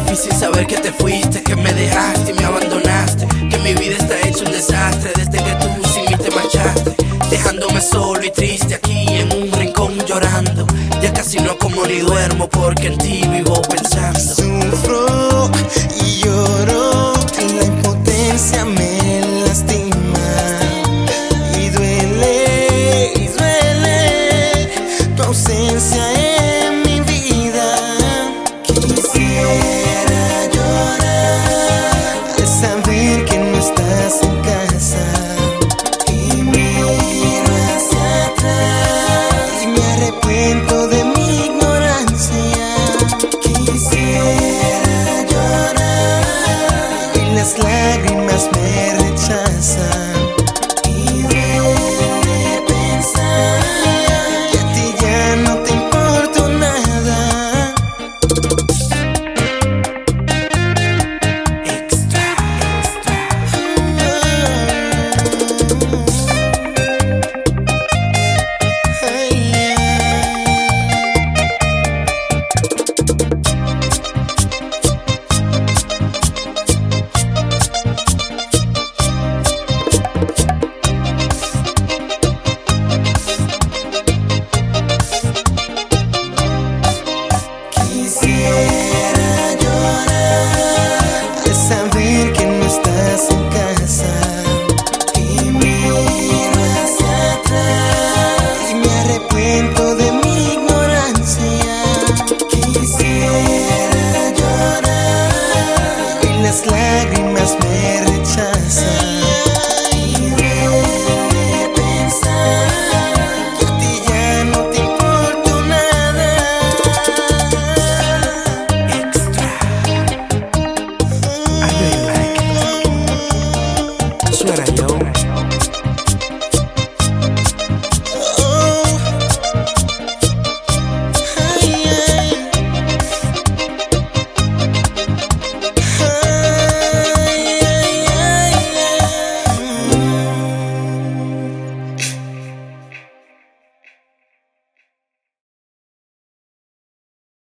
difícil saber que te fuiste, que me dejaste y me abandonaste, que mi vida está hecha un desastre desde que tú sin mí te marchaste, dejándome solo y triste aquí en un rincón llorando. Ya casi no como ni duermo porque en ti vivo pensando.